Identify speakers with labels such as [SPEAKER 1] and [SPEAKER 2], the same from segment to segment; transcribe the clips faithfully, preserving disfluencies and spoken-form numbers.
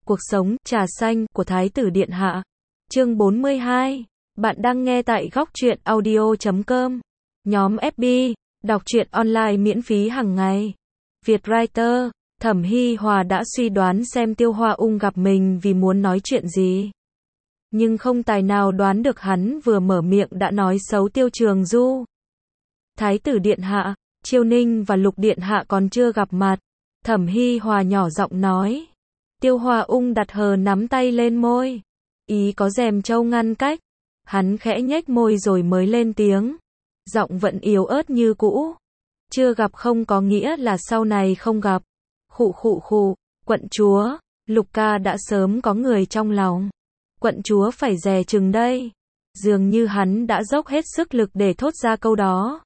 [SPEAKER 1] Cuộc sống, trà xanh, của Thái tử Điện Hạ. Chương bốn mươi hai. Bạn đang nghe tại góc truyện audio chấm com. Nhóm ép bê, đọc truyện online miễn phí hàng ngày. Vietwriter, Thẩm Hi Hòa đã suy đoán xem Tiêu Hoa Ung gặp mình vì muốn nói chuyện gì. Nhưng không tài nào đoán được hắn vừa mở miệng đã nói xấu Tiêu Trường Du. Thái tử Điện Hạ, Chiêu Ninh và Lục Điện Hạ còn chưa gặp mặt. Thẩm Hi Hòa nhỏ giọng nói. Tiêu Hoa Ung đặt hờ nắm tay lên môi. Ý có rèm trâu ngăn cách. Hắn khẽ nhếch môi rồi mới lên tiếng. Giọng vẫn yếu ớt như cũ. Chưa gặp không có nghĩa là sau này không gặp. Khụ khụ khụ, quận chúa, Lục ca đã sớm có người trong lòng. Quận chúa phải dè chừng đây. Dường như hắn đã dốc hết sức lực để thốt ra câu đó.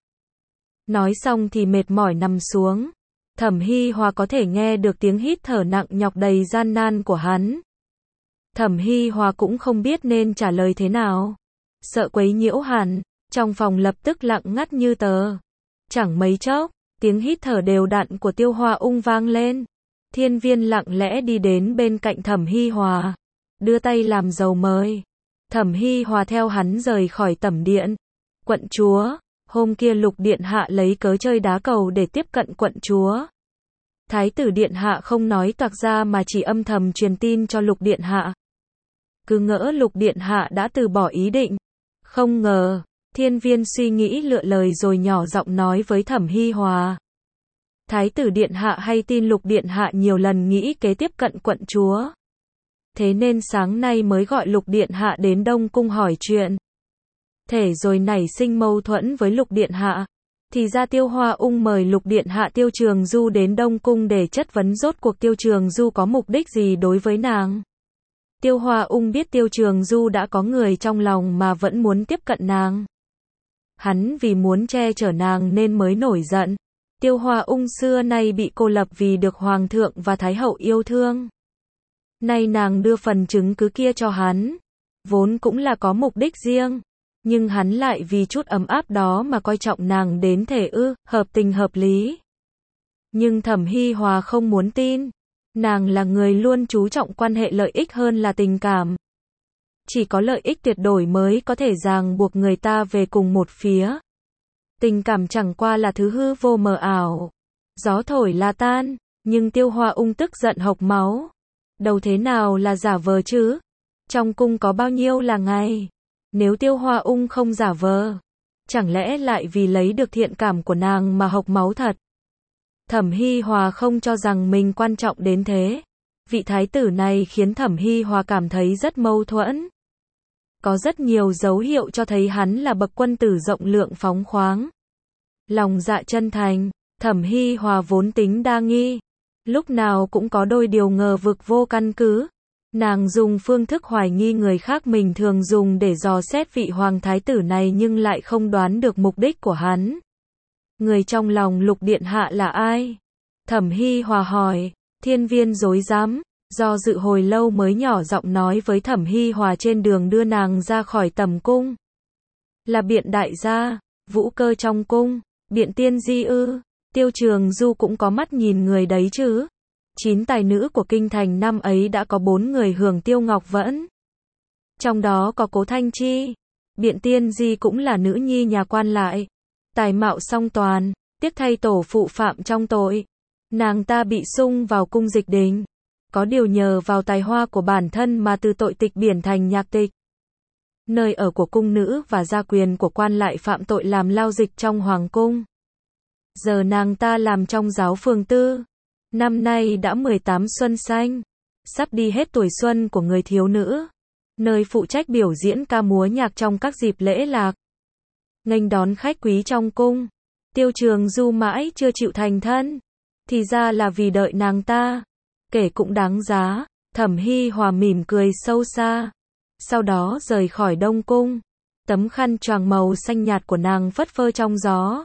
[SPEAKER 1] Nói xong thì mệt mỏi nằm xuống. Thẩm Hi Hòa có thể nghe được tiếng hít thở nặng nhọc đầy gian nan của hắn. Thẩm Hi Hòa cũng không biết nên trả lời thế nào. Sợ quấy nhiễu hắn, trong phòng lập tức lặng ngắt như tờ. Chẳng mấy chốc, tiếng hít thở đều đặn của Tiêu Hoa Ung vang lên. Thiên Viên lặng lẽ đi đến bên cạnh Thẩm Hi Hòa, đưa tay làm dầu mời. Thẩm Hi Hòa theo hắn rời khỏi tẩm điện. Quận chúa, hôm kia Lục Điện Hạ lấy cớ chơi đá cầu để tiếp cận quận chúa. Thái tử Điện Hạ không nói toạc ra mà chỉ âm thầm truyền tin cho Lục Điện Hạ. Cứ ngỡ Lục Điện Hạ đã từ bỏ ý định. Không ngờ, Thiên Viên suy nghĩ lựa lời rồi nhỏ giọng nói với Thẩm Hi Hòa. Thái tử Điện Hạ hay tin Lục Điện Hạ nhiều lần nghĩ kế tiếp cận quận chúa. Thế nên sáng nay mới gọi Lục Điện Hạ đến Đông Cung hỏi chuyện. Thể rồi nảy sinh mâu thuẫn với Lục Điện Hạ. Thì ra Tiêu Hoa Ung mời Lục Điện Hạ Tiêu Trường Du đến Đông Cung để chất vấn rốt cuộc Tiêu Trường Du có mục đích gì đối với nàng. Tiêu Hoa Ung biết Tiêu Trường Du đã có người trong lòng mà vẫn muốn tiếp cận nàng. Hắn vì muốn che chở nàng nên mới nổi giận. Tiêu Hoa Ung xưa nay bị cô lập vì được Hoàng thượng và Thái hậu yêu thương. Nay nàng đưa phần chứng cứ kia cho hắn. Vốn cũng là có mục đích riêng. Nhưng hắn lại vì chút ấm áp đó mà coi trọng nàng đến thể ư, hợp tình hợp lý. Nhưng Thẩm Hi Hòa không muốn tin. Nàng là người luôn chú trọng quan hệ lợi ích hơn là tình cảm. Chỉ có lợi ích tuyệt đối mới có thể ràng buộc người ta về cùng một phía. Tình cảm chẳng qua là thứ hư vô mờ ảo. Gió thổi là tan, nhưng Tiêu Hoa Ung tức giận hộc máu. Đâu thế nào là giả vờ chứ? Trong cung có bao nhiêu là ngày? Nếu Tiêu Hoa Ung không giả vờ, chẳng lẽ lại vì lấy được thiện cảm của nàng mà hộc máu thật? Thẩm Hi Hòa không cho rằng mình quan trọng đến thế. Vị thái tử này khiến Thẩm Hi Hòa cảm thấy rất mâu thuẫn. Có rất nhiều dấu hiệu cho thấy hắn là bậc quân tử rộng lượng phóng khoáng. Lòng dạ chân thành, Thẩm Hi Hòa vốn tính đa nghi. Lúc nào cũng có đôi điều ngờ vực vô căn cứ. Nàng dùng phương thức hoài nghi người khác mình thường dùng để dò xét vị hoàng thái tử này nhưng lại không đoán được mục đích của hắn. Người trong lòng Lục Điện Hạ là ai? Thẩm Hi Hòa hỏi. Thiên Viên rối rắm, do dự hồi lâu mới nhỏ giọng nói với Thẩm Hi Hòa trên đường đưa nàng ra khỏi tầm cung. Là Biện đại gia, Vũ Cơ trong cung, Biện tiên di ư, Tiêu Trường Du cũng có mắt nhìn người đấy chứ. Chín tài nữ của kinh thành năm ấy đã có bốn người hưởng Tiêu Ngọc Vẫn. Trong đó có Cố Thanh Chi. Biện tiên di cũng là nữ nhi nhà quan lại. Tài mạo song toàn, tiếc thay tổ phụ phạm trong tội. Nàng ta bị sung vào cung Dịch Đình. Có điều nhờ vào tài hoa của bản thân mà từ tội tịch biển thành nhạc tịch. Nơi ở của cung nữ và gia quyền của quan lại phạm tội làm lao dịch trong hoàng cung. Giờ nàng ta làm trong giáo phường tư. Năm nay đã mười tám xuân xanh. Sắp đi hết tuổi xuân của người thiếu nữ. Nơi phụ trách biểu diễn ca múa nhạc trong các dịp lễ lạc. Nghênh đón khách quý trong cung. Tiêu Trường Du mãi chưa chịu thành thân. Thì ra là vì đợi nàng ta. Kể cũng đáng giá. Thẩm Hi Hòa mỉm cười sâu xa. Sau đó rời khỏi Đông Cung. Tấm khăn choàng màu xanh nhạt của nàng phất phơ trong gió.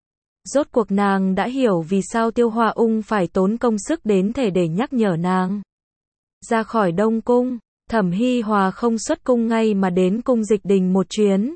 [SPEAKER 1] Rốt cuộc nàng đã hiểu vì sao Tiêu Hoa Ung phải tốn công sức đến thể để nhắc nhở nàng. Ra khỏi Đông Cung, Thẩm Hi Hòa không xuất cung ngay mà đến cung Dịch Đình một chuyến.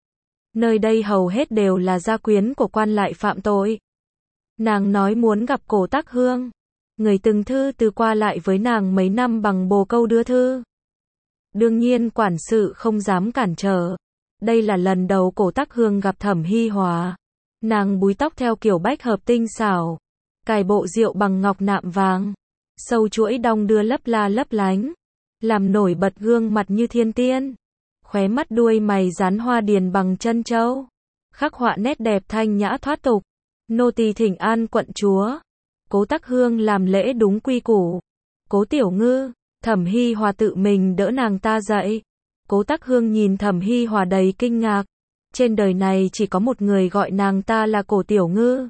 [SPEAKER 1] Nơi đây hầu hết đều là gia quyến của quan lại phạm tội. Nàng nói muốn gặp Cổ Tắc Hương. Người từng thư từ qua lại với nàng mấy năm bằng bồ câu đưa thư. Đương nhiên quản sự không dám cản trở. Đây là lần đầu Cổ Tắc Hương gặp Thẩm Hi Hòa. Nàng búi tóc theo kiểu bách hợp tinh xảo, cài bộ rượu bằng ngọc nạm vàng, sâu chuỗi đong đưa lấp la lấp lánh, làm nổi bật gương mặt như thiên tiên. Khóe mắt đuôi mày dán hoa điền bằng chân châu, khắc họa nét đẹp thanh nhã thoát tục. Nô tỳ thỉnh an quận chúa. Cố Tắc Hương làm lễ đúng quy củ. Cố tiểu ngư. Thẩm Hi Hòa tự mình đỡ nàng ta dậy. Cố Tắc Hương nhìn Thẩm Hi Hòa đầy kinh ngạc. Trên đời này chỉ có một người gọi nàng ta là Cổ tiểu ngư.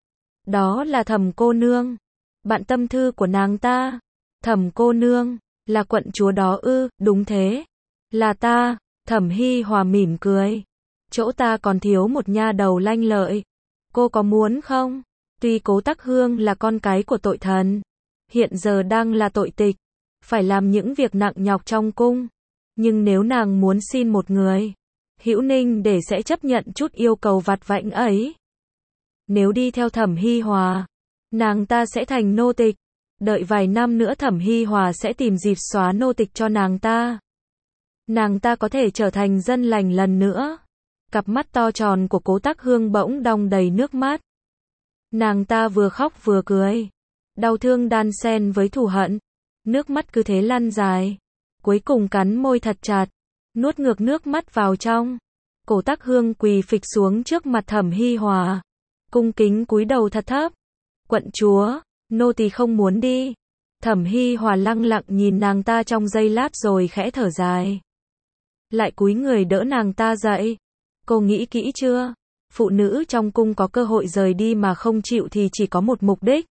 [SPEAKER 1] Đó là Thẩm cô nương, bạn tâm thư của nàng ta. Thẩm cô nương, là quận chúa đó ư? Đúng thế, là ta. Thẩm Hi Hòa mỉm cười. Chỗ ta còn thiếu một nha đầu lanh lợi. Cô có muốn không? Tuy Cố Tắc Hương là con cái của tội thần, hiện giờ đang là tội tịch, phải làm những việc nặng nhọc trong cung, nhưng nếu nàng muốn xin một người, Hữu Ninh để sẽ chấp nhận chút yêu cầu vặt vãnh ấy. Nếu đi theo Thẩm Hi Hòa, nàng ta sẽ thành nô tịch. Đợi vài năm nữa Thẩm Hi Hòa sẽ tìm dịp xóa nô tịch cho nàng ta. Nàng ta có thể trở thành dân lành lần nữa. Cặp mắt to tròn của Cố Tắc Hương bỗng đong đầy nước mắt. Nàng ta vừa khóc vừa cười. Đau thương đan xen với thù hận. Nước mắt cứ thế lăn dài. Cuối cùng cắn môi thật chặt, nuốt ngược nước mắt vào trong. Cổ Tắc Hương quỳ phịch xuống trước mặt Thẩm Hi Hòa, cung kính cúi đầu thật thấp. Quận chúa, nô tỳ không muốn đi. Thẩm Hi Hòa lăng lặng nhìn nàng ta trong giây lát rồi khẽ thở dài. Lại cúi người đỡ nàng ta dậy. Cô nghĩ kỹ chưa? Phụ nữ trong cung có cơ hội rời đi mà không chịu thì chỉ có một mục đích.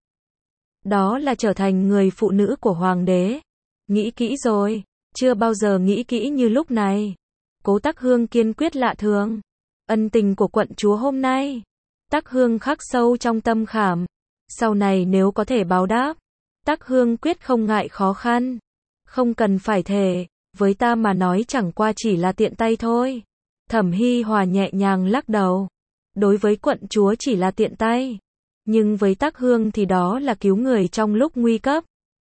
[SPEAKER 1] Đó là trở thành người phụ nữ của hoàng đế. Nghĩ kỹ rồi, chưa bao giờ nghĩ kỹ như lúc này. Cố Tắc Hương kiên quyết lạ thường. Ân tình của quận chúa hôm nay, Tắc Hương khắc sâu trong tâm khảm. Sau này nếu có thể báo đáp, Tắc Hương quyết không ngại khó khăn. Không cần phải thề, với ta mà nói chẳng qua chỉ là tiện tay thôi. Thẩm Hi Hòa nhẹ nhàng lắc đầu. Đối với quận chúa chỉ là tiện tay, nhưng với Tắc Hương thì đó là cứu người trong lúc nguy cấp.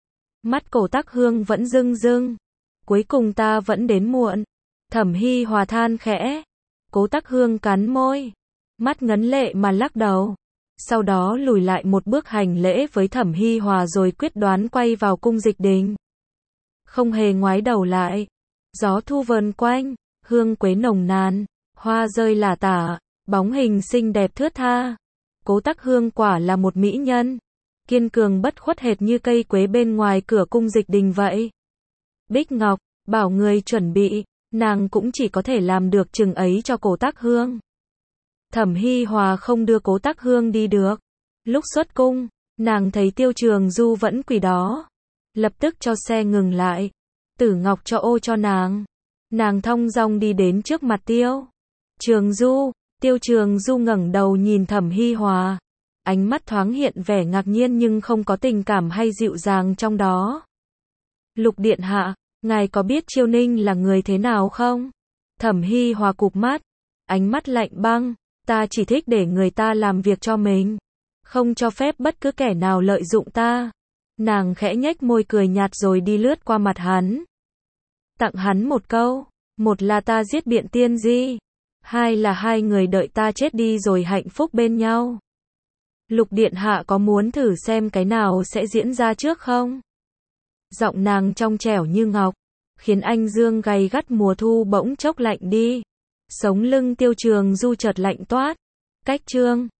[SPEAKER 1] Mắt Cổ Tắc Hương vẫn rưng rưng. Cuối cùng ta vẫn đến muộn. Thẩm Hi Hòa than khẽ. Cố Tắc Hương cắn môi, mắt ngấn lệ mà lắc đầu. Sau đó lùi lại một bước hành lễ với Thẩm Hi Hòa rồi quyết đoán quay vào cung Dịch Đình. Không hề ngoái đầu lại. Gió thu vờn quanh, hương quế nồng nàn, hoa rơi lả tả, bóng hình xinh đẹp thướt tha. Cố Tắc Hương quả là một mỹ nhân, kiên cường bất khuất hệt như cây quế bên ngoài cửa cung Dịch Đình vậy. Bích Ngọc bảo người chuẩn bị, nàng cũng chỉ có thể làm được chừng ấy cho Cố Tắc Hương. Thẩm Hi Hòa không đưa Cố Tắc Hương đi được. Lúc xuất cung, nàng thấy Tiêu Trường Du vẫn quỳ đó, lập tức cho xe ngừng lại. Tử Ngọc cho ô cho nàng. Nàng thong dong đi đến trước mặt Tiêu Trường Du. Tiêu Trường Du ngẩng đầu nhìn Thẩm Hi Hòa, ánh mắt thoáng hiện vẻ ngạc nhiên nhưng không có tình cảm hay dịu dàng trong đó. Lục điện hạ, ngài có biết Chiêu Ninh là người thế nào không? Thẩm Hi Hòa cụp mắt, ánh mắt lạnh băng. Ta chỉ thích để người ta làm việc cho mình, không cho phép bất cứ kẻ nào lợi dụng ta. Nàng khẽ nhếch môi cười nhạt rồi đi lướt qua mặt hắn. Tặng hắn một câu, một là ta giết Biện Tiên Di, hai là hai người đợi ta chết đi rồi hạnh phúc bên nhau. Lục điện hạ có muốn thử xem cái nào sẽ diễn ra trước không? Giọng nàng trong trẻo như ngọc, khiến anh dương gay gắt mùa thu bỗng chốc lạnh đi. Sống lưng Tiêu Trường Du chợt lạnh toát. Cách chương